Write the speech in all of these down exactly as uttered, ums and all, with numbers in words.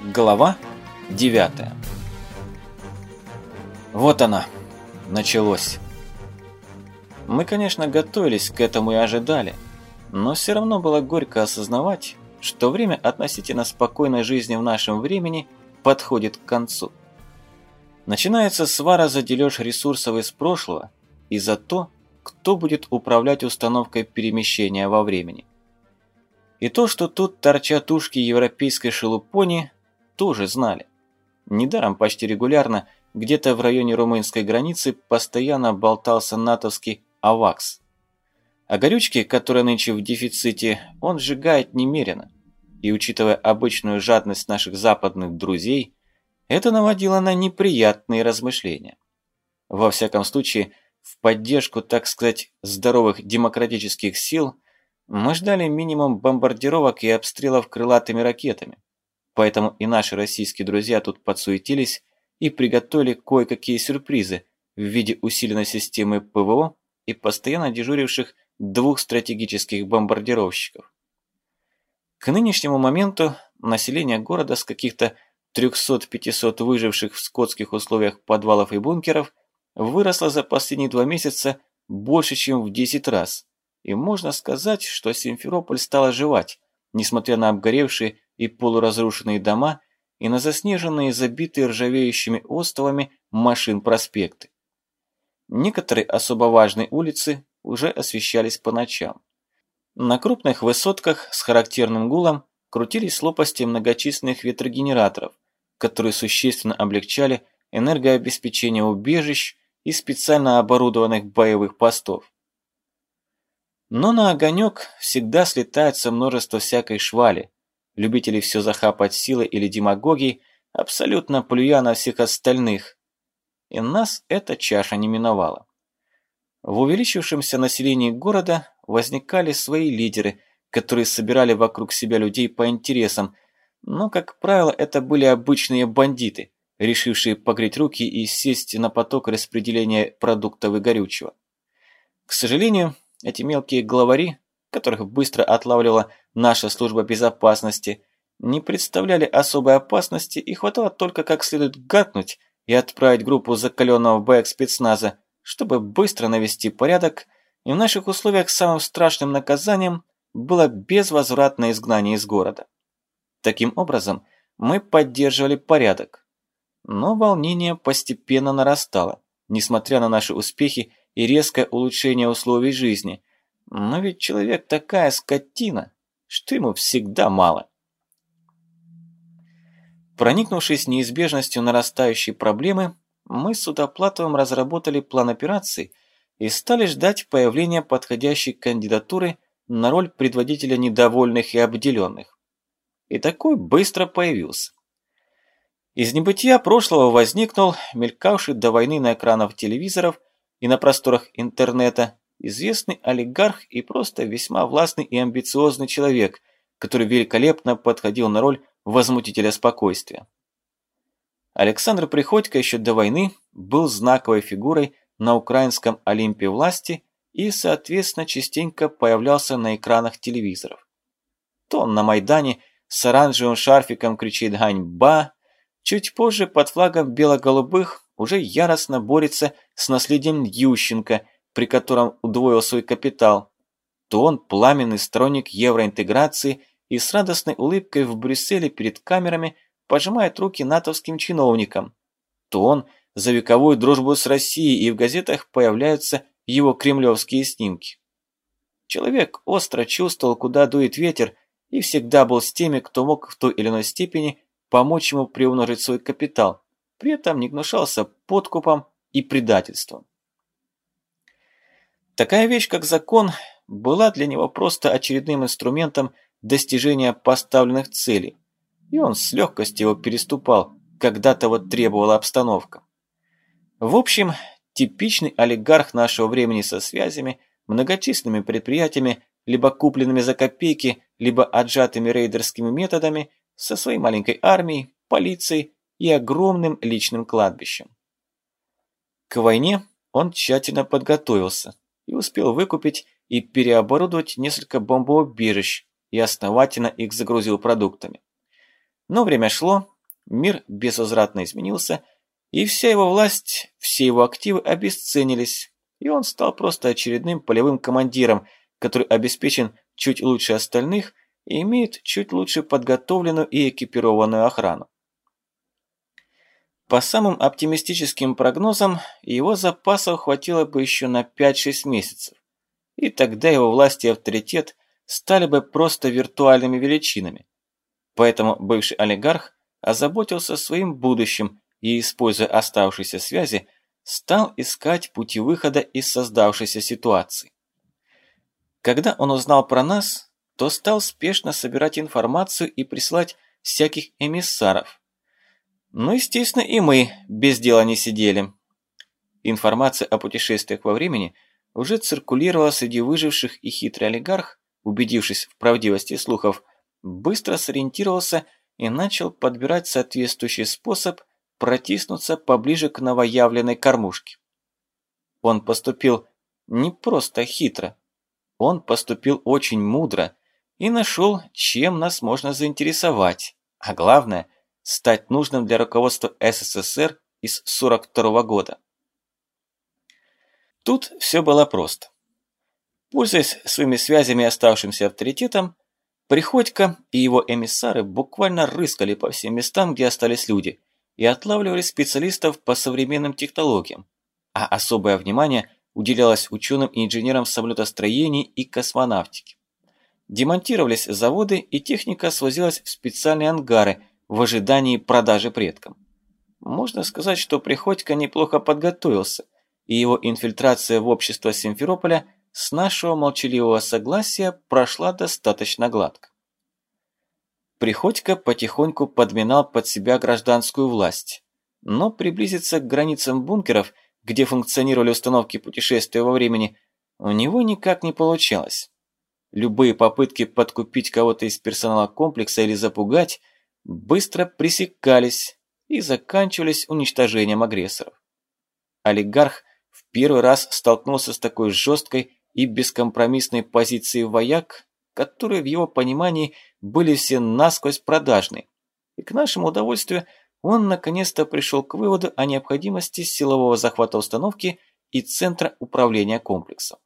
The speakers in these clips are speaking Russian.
Глава девятая. Вот она, началось. Мы, конечно, готовились к этому и ожидали, но все равно было горько осознавать, что время относительно спокойной жизни в нашем времени подходит к концу. Начинается свара за дележ ресурсов из прошлого и за то, кто будет управлять установкой перемещения во времени. И то, что тут торчат ушки европейской шелупони, тоже знали. Недаром почти регулярно где-то в районе румынской границы постоянно болтался натовский «Авакс». А горючки, которые нынче в дефиците, он сжигает немерено. И учитывая обычную жадность наших западных друзей, это наводило на неприятные размышления. Во всяком случае, в поддержку, так сказать, здоровых демократических сил мы ждали минимум бомбардировок и обстрелов крылатыми ракетами. Поэтому и наши российские друзья тут подсуетились и приготовили кое-какие сюрпризы в виде усиленной системы ПВО и постоянно дежуривших двух стратегических бомбардировщиков. К нынешнему моменту население города с каких-то трёхсот-пятисот выживших в скотских условиях подвалов и бункеров выросло за последние два месяца больше, чем в десять раз. И можно сказать, что Симферополь стал оживать, несмотря на обгоревшие и полуразрушенные дома и на заснеженные, забитые ржавеющими остовами машин проспекты. Некоторые особо важные улицы уже освещались по ночам. На крупных высотках с характерным гулом крутились лопасти многочисленных ветрогенераторов, которые существенно облегчали энергообеспечение убежищ и специально оборудованных боевых постов. Но на огонек всегда слетается множество всякой швали, любителей все захапать силой или демагогией, абсолютно плюя на всех остальных. И нас эта чаша не миновала. В увеличившемся населении города возникали свои лидеры, которые собирали вокруг себя людей по интересам, но, как правило, это были обычные бандиты, решившие погреть руки и сесть на поток распределения продуктов и горючего. К сожалению, эти мелкие главари, которых быстро отлавливала наша служба безопасности, не представляли особой опасности и хватало только как следует гаркнуть и отправить группу закаленного боек-спецназа, чтобы быстро навести порядок, и в наших условиях самым страшным наказанием было безвозвратное изгнание из города. Таким образом, мы поддерживали порядок. Но волнение постепенно нарастало, несмотря на наши успехи и резкое улучшение условий жизни. Но ведь человек такая скотина, что ему всегда мало. Проникнувшись неизбежностью нарастающей проблемы, мы с Судоплатовым разработали план операции и стали ждать появления подходящей кандидатуры на роль предводителя недовольных и обделенных. И такой быстро появился. Из небытия прошлого возникнул мелькавший до войны на экранах телевизоров и на просторах интернета известный олигарх и просто весьма властный и амбициозный человек, который великолепно подходил на роль возмутителя спокойствия. Александр Приходько еще до войны был знаковой фигурой на украинском Олимпе власти и, соответственно, частенько появлялся на экранах телевизоров. То он на Майдане с оранжевым шарфиком кричит «Ганьба!», чуть позже под флагом бело-голубых уже яростно борется с наследием Ющенко, при котором удвоил свой капитал, то он пламенный сторонник евроинтеграции и с радостной улыбкой в Брюсселе перед камерами пожимает руки натовским чиновникам, то он за вековую дружбу с Россией, и в газетах появляются его кремлевские снимки. Человек остро чувствовал, куда дует ветер, и всегда был с теми, кто мог в той или иной степени помочь ему приумножить свой капитал, при этом не гнушался подкупом и предательством. Такая вещь, как закон, была для него просто очередным инструментом достижения поставленных целей, и он с легкостью его переступал, когда того требовала обстановка. В общем, типичный олигарх нашего времени со связями, многочисленными предприятиями, либо купленными за копейки, либо отжатыми рейдерскими методами, со своей маленькой армией, полицией и огромным личным кладбищем. К войне он тщательно подготовился и успел выкупить и переоборудовать несколько бомбоубежищ и основательно их загрузил продуктами. Но время шло, мир безвозвратно изменился, и вся его власть, все его активы обесценились, и он стал просто очередным полевым командиром, который обеспечен чуть лучше остальных и имеет чуть лучше подготовленную и экипированную охрану. По самым оптимистическим прогнозам, его запасов хватило бы еще на пять-шесть месяцев, и тогда его власть и авторитет стали бы просто виртуальными величинами. Поэтому бывший олигарх озаботился своим будущим и, используя оставшиеся связи, стал искать пути выхода из создавшейся ситуации. Когда он узнал про нас, то стал спешно собирать информацию и присылать всяких эмиссаров. Ну, естественно, и мы без дела не сидели. Информация о путешествиях во времени уже циркулировала среди выживших, и хитрый олигарх, убедившись в правдивости слухов, быстро сориентировался и начал подбирать соответствующий способ протиснуться поближе к новоявленной кормушке. Он поступил не просто хитро, он поступил очень мудро и нашел, чем нас можно заинтересовать, а главное – стать нужным для руководства СССР из сорок второго года. Тут все было просто. Пользуясь своими связями и оставшимся авторитетом, Приходько и его эмиссары буквально рыскали по всем местам, где остались люди, и отлавливали специалистов по современным технологиям, а особое внимание уделялось ученым и инженерам самолетостроения и космонавтики. Демонтировались заводы, и техника свозилась в специальные ангары в ожидании продажи предкам. Можно сказать, что Приходько неплохо подготовился, и его инфильтрация в общество Симферополя с нашего молчаливого согласия прошла достаточно гладко. Приходько потихоньку подминал под себя гражданскую власть, но приблизиться к границам бункеров, где функционировали установки путешествия во времени, у него никак не получалось. Любые попытки подкупить кого-то из персонала комплекса или запугать быстро пресекались и заканчивались уничтожением агрессоров. Олигарх в первый раз столкнулся с такой жесткой и бескомпромиссной позицией вояк, которые в его понимании были все насквозь продажны, и к нашему удовольствию он наконец-то пришел к выводу о необходимости силового захвата установки и центра управления комплексом.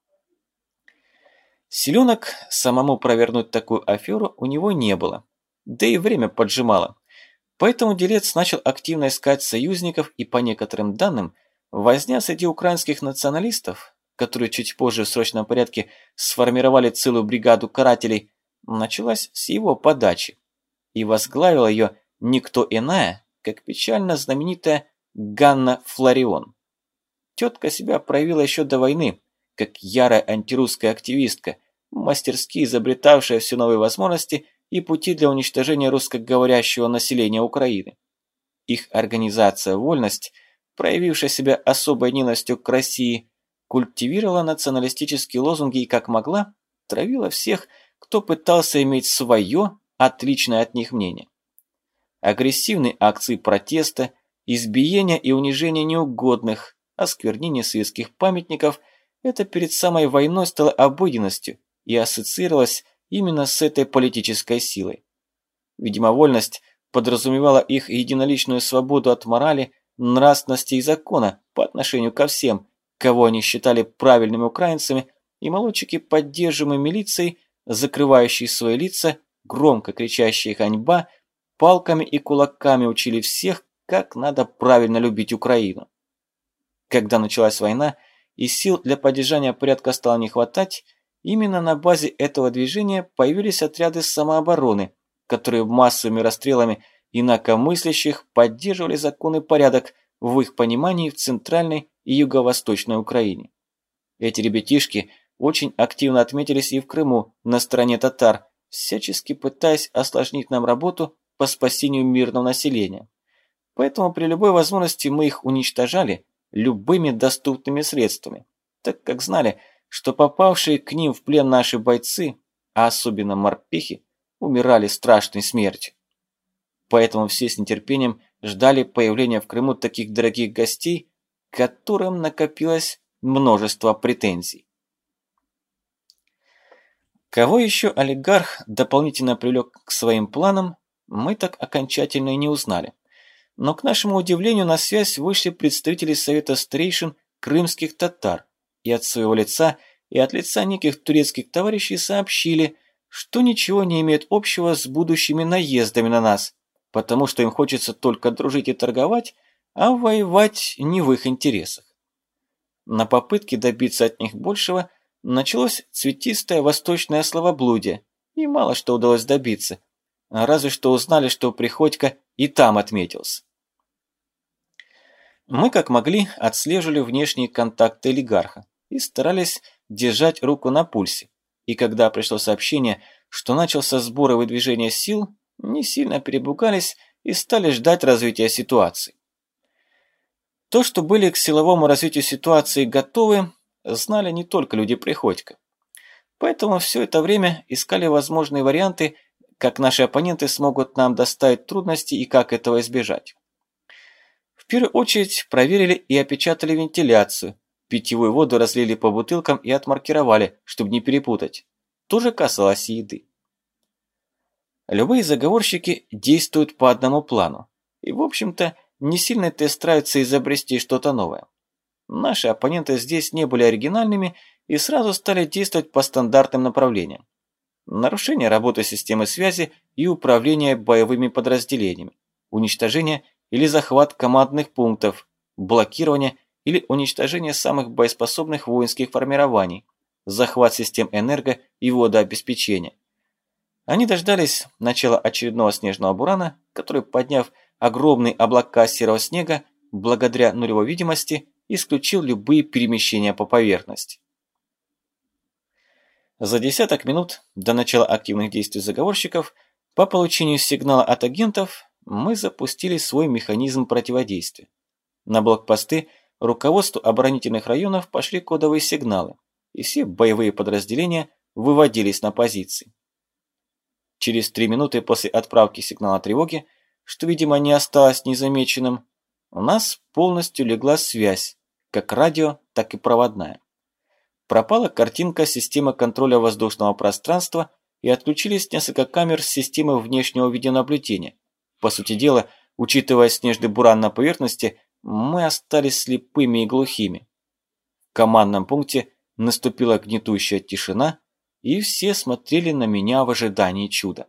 Силенок самому провернуть такую аферу у него не было, да и время поджимало, поэтому делец начал активно искать союзников, и по некоторым данным возня среди украинских националистов, которые чуть позже в срочном порядке сформировали целую бригаду карателей, началась с его подачи, и возглавила ее никто иная, как печально знаменитая Ганна Фларион. Тетка себя проявила еще до войны, как ярая антирусская активистка, мастерски изобретавшая все новые возможности и пути для уничтожения русскоговорящего населения Украины. Их организация «Вольность», проявившая себя особой ненавистью к России, культивировала националистические лозунги и, как могла, травила всех, кто пытался иметь свое, отличное от них мнение. Агрессивные акции протеста, избиения и унижения неугодных, осквернение светских памятников – это перед самой войной стало обыденностью и ассоциировалось именно с этой политической силой. Видимо, вольность подразумевала их единоличную свободу от морали, нравственности и закона по отношению ко всем, кого они считали правильными украинцами, и молодчики, поддерживаемые милицией, закрывающие свои лица, громко кричащие «ганьба», палками и кулаками учили всех, как надо правильно любить Украину. Когда началась война и сил для поддержания порядка стало не хватать, именно на базе этого движения появились отряды самообороны, которые массовыми расстрелами инакомыслящих поддерживали закон и порядок в их понимании в Центральной и Юго-Восточной Украине. Эти ребятишки очень активно отметились и в Крыму на стороне татар, всячески пытаясь осложнить нам работу по спасению мирного населения. Поэтому при любой возможности мы их уничтожали любыми доступными средствами, так как знали, что попавшие к ним в плен наши бойцы, а особенно морпехи, умирали страшной смертью. Поэтому все с нетерпением ждали появления в Крыму таких дорогих гостей, к которым накопилось множество претензий. Кого еще олигарх дополнительно привлек к своим планам, мы так окончательно и не узнали. Но, к нашему удивлению, на связь вышли представители Совета старейшин крымских татар, и от своего лица, и от лица неких турецких товарищей сообщили, что ничего не имеет общего с будущими наездами на нас, потому что им хочется только дружить и торговать, а воевать не в их интересах. На попытке добиться от них большего началось цветистое восточное словоблудие, и мало что удалось добиться, разве что узнали, что Приходько и там отметился. Мы как могли отслеживали внешние контакты олигарха и старались держать руку на пульсе, и когда пришло сообщение, что начался сбор и выдвижение сил, не сильно перепугались и стали ждать развития ситуации. То, что были к силовому развитию ситуации готовы, знали не только люди Приходько. Поэтому все это время искали возможные варианты, как наши оппоненты смогут нам доставить трудности и как этого избежать. В первую очередь проверили и опечатали вентиляцию, питьевую воду разлили по бутылкам и отмаркировали, чтобы не перепутать. То же касалось и еды. Любые заговорщики действуют по одному плану, и, в общем-то, не сильно-то стараются изобрести что-то новое. Наши оппоненты здесь не были оригинальными и сразу стали действовать по стандартным направлениям. Нарушение работы системы связи и управление боевыми подразделениями, уничтожение или захват командных пунктов, блокирование или уничтожение самых боеспособных воинских формирований, захват систем энерго- и водообеспечения. Они дождались начала очередного снежного бурана, который, подняв огромные облака серого снега, благодаря нулевой видимости, исключил любые перемещения по поверхности. За десяток минут до начала активных действий заговорщиков по получению сигнала от агентов мы запустили свой механизм противодействия. На блокпосты руководству оборонительных районов пошли кодовые сигналы, и все боевые подразделения выводились на позиции. Через три минуты после отправки сигнала тревоги, что, видимо, не осталось незамеченным, у нас полностью легла связь, как радио, так и проводная. Пропала картинка системы контроля воздушного пространства и отключились несколько камер с системы внешнего видеонаблюдения. По сути дела, учитывая снежный буран на поверхности, мы остались слепыми и глухими. В командном пункте наступила гнетущая тишина, и все смотрели на меня в ожидании чуда.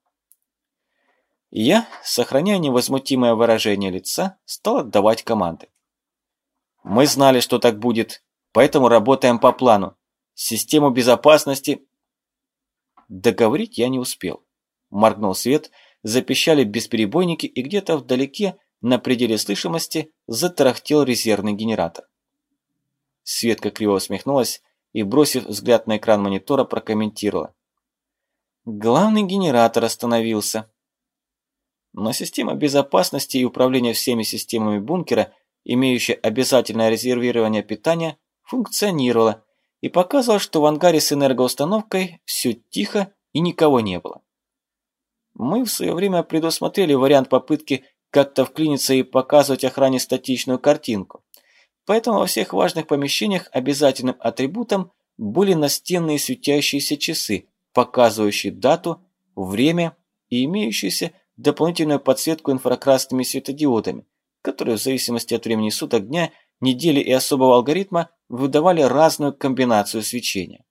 Я, сохраняя невозмутимое выражение лица, стал отдавать команды. Мы знали, что так будет, поэтому работаем по плану. Систему безопасности... Договорить я не успел. Моргнул свет, запищали бесперебойники, и где-то вдалеке, на пределе слышимости, затарахтел резервный генератор. Светка криво усмехнулась и, бросив взгляд на экран монитора, прокомментировала. Главный генератор остановился. Но система безопасности и управления всеми системами бункера, имеющая обязательное резервирование питания, функционировала и показывала, что в ангаре с энергоустановкой все тихо и никого не было. Мы в свое время предусмотрели вариант попытки как-то вклиниться и показывать охране статичную картинку. Поэтому во всех важных помещениях обязательным атрибутом были настенные светящиеся часы, показывающие дату, время и имеющиеся дополнительную подсветку инфракрасными светодиодами, которые в зависимости от времени суток, дня, недели и особого алгоритма выдавали разную комбинацию свечения.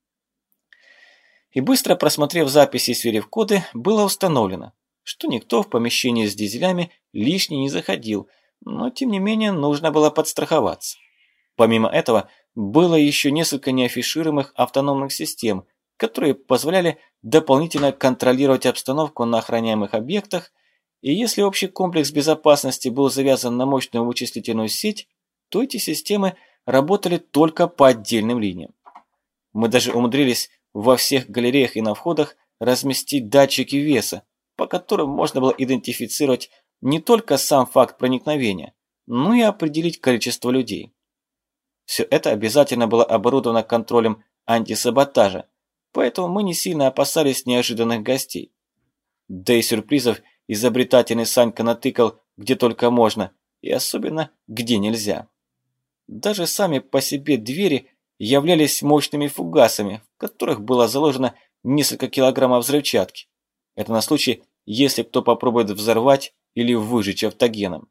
И быстро просмотрев записи и сверив коды, было установлено, что никто в помещении с дизелями лишний не заходил, но тем не менее нужно было подстраховаться. Помимо этого, было еще несколько неафишируемых автономных систем, которые позволяли дополнительно контролировать обстановку на охраняемых объектах, и если общий комплекс безопасности был завязан на мощную вычислительную сеть, то эти системы работали только по отдельным линиям. Мы даже умудрились во всех галереях и на входах разместить датчики веса, по которым можно было идентифицировать не только сам факт проникновения, но и определить количество людей. Все это обязательно было оборудовано контролем антисаботажа, поэтому мы не сильно опасались неожиданных гостей. Да и сюрпризов изобретательный Санька натыкал где только можно, и особенно где нельзя. Даже сами по себе двери являлись мощными фугасами, в которых было заложено несколько килограммов взрывчатки. Это на случай, если кто попробует взорвать или выжечь автогеном.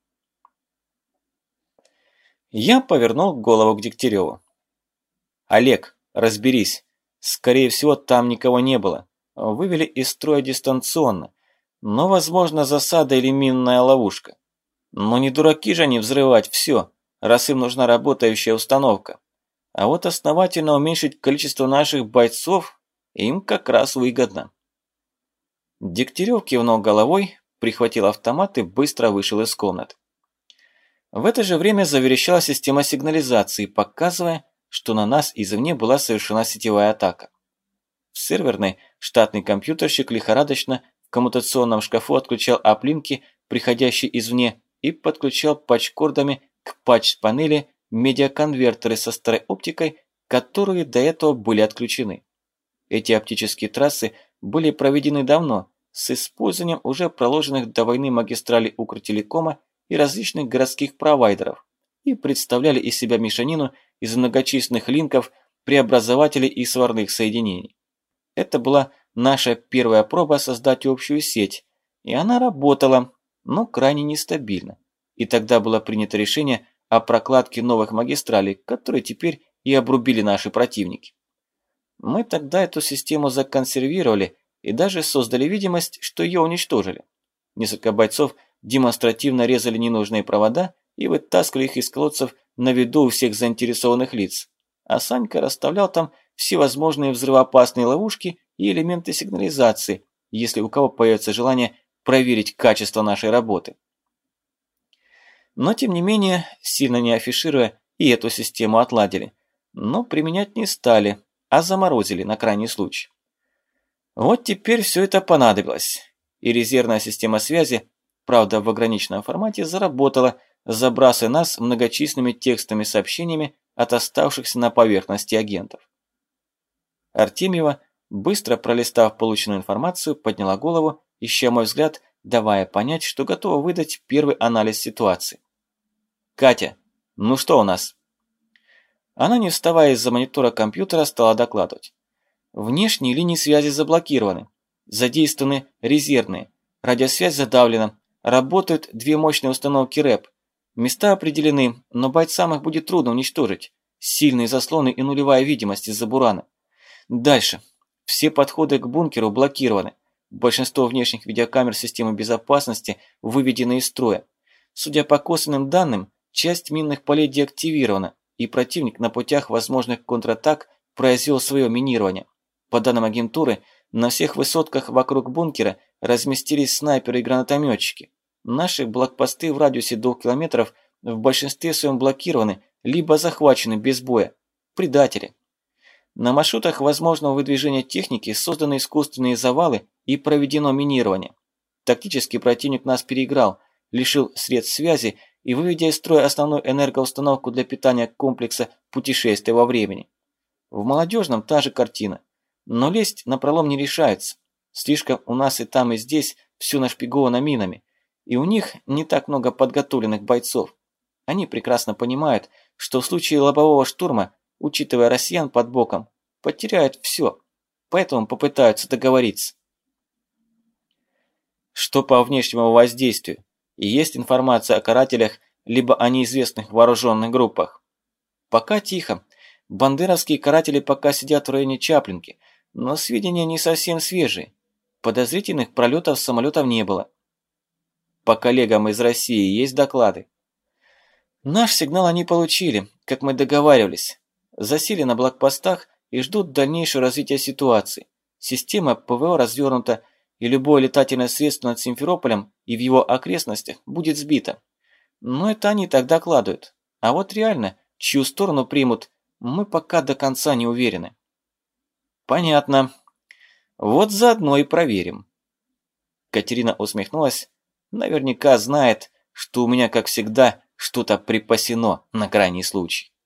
Я повернул голову к Дегтяреву. «Олег, разберись. Скорее всего, там никого не было. Вывели из строя дистанционно. Но, возможно, засада или минная ловушка. Но не дураки же они взрывать все, раз им нужна работающая установка. А вот основательно уменьшить количество наших бойцов им как раз выгодно». Дегтярев кивнул головой, прихватил автомат и быстро вышел из комнаты. В это же время заверещала система сигнализации, показывая, что на нас извне была совершена сетевая атака. В серверной штатный компьютерщик лихорадочно в коммутационном шкафу отключал аплинки, приходящие извне, и подключал патчкордами к патч-панели медиаконвертеры со старой оптикой, которые до этого были отключены. Эти оптические трассы были проведены давно, с использованием уже проложенных до войны магистралей Укртелекома и различных городских провайдеров, и представляли из себя мешанину из многочисленных линков, преобразователей и сварных соединений. Это была наша первая проба создать общую сеть, и она работала, но крайне нестабильно. И тогда было принято решение о прокладке новых магистралей, которые теперь и обрубили наши противники. Мы тогда эту систему законсервировали и даже создали видимость, что ее уничтожили. Несколько бойцов демонстративно резали ненужные провода и вытаскивали их из колодцев на виду у всех заинтересованных лиц. А Санька расставлял там всевозможные взрывоопасные ловушки и элементы сигнализации, если у кого появится желание проверить качество нашей работы. Но тем не менее, сильно не афишируя, и эту систему отладили. Но применять не стали, а заморозили на крайний случай. Вот теперь все это понадобилось. И резервная система связи, правда в ограниченном формате, заработала, забрасывая нас многочисленными текстовыми сообщениями от оставшихся на поверхности агентов. Артемьева, быстро пролистав полученную информацию, подняла голову, ища мой взгляд, давая понять, что готова выдать первый анализ ситуации. «Катя, ну что у нас?» Она, не вставая из-за монитора компьютера, стала докладывать. Внешние линии связи заблокированы, задействованы резервные, радиосвязь задавлена, работают две мощные установки рэп. Места определены, но бойцам их будет трудно уничтожить. Сильные заслоны и нулевая видимость из-за бурана. Дальше. Все подходы к бункеру блокированы. Большинство внешних видеокамер системы безопасности выведены из строя. Судя по косвенным данным, часть минных полей деактивирована, и противник на путях возможных контратак произвел свое минирование. По данным агентуры, на всех высотках вокруг бункера разместились снайперы и гранатометчики. Наши блокпосты в радиусе двух километров в большинстве своем блокированы, либо захвачены без боя. Предатели. На маршрутах возможного выдвижения техники созданы искусственные завалы и проведено минирование. Тактически противник нас переиграл, лишил средств связи и выведя из строя основную энергоустановку для питания комплекса путешествия во времени. В молодежном та же картина. Но лезть на пролом не решается. Слишком у нас и там, и здесь все нашпиговано минами. И у них не так много подготовленных бойцов. Они прекрасно понимают, что в случае лобового штурма, учитывая россиян под боком, потеряют все. Поэтому попытаются договориться. Что по внешнему воздействию? И есть информация о карателях, либо о неизвестных вооруженных группах? Пока тихо. Бандеровские каратели пока сидят в районе Чаплинки, но сведения не совсем свежие. Подозрительных пролетов самолетов не было. По коллегам из России есть доклады. Наш сигнал они получили, как мы договаривались. Засели на блокпостах и ждут дальнейшего развития ситуации. Система ПВО развернута, и любое летательное средство над Симферополем и в его окрестностях будет сбито. Но это они так докладывают. А вот реально, чью сторону примут, мы пока до конца не уверены. Понятно. Вот заодно и проверим. Катерина усмехнулась. Наверняка знает, что у меня, как всегда, что-то припасено на крайний случай.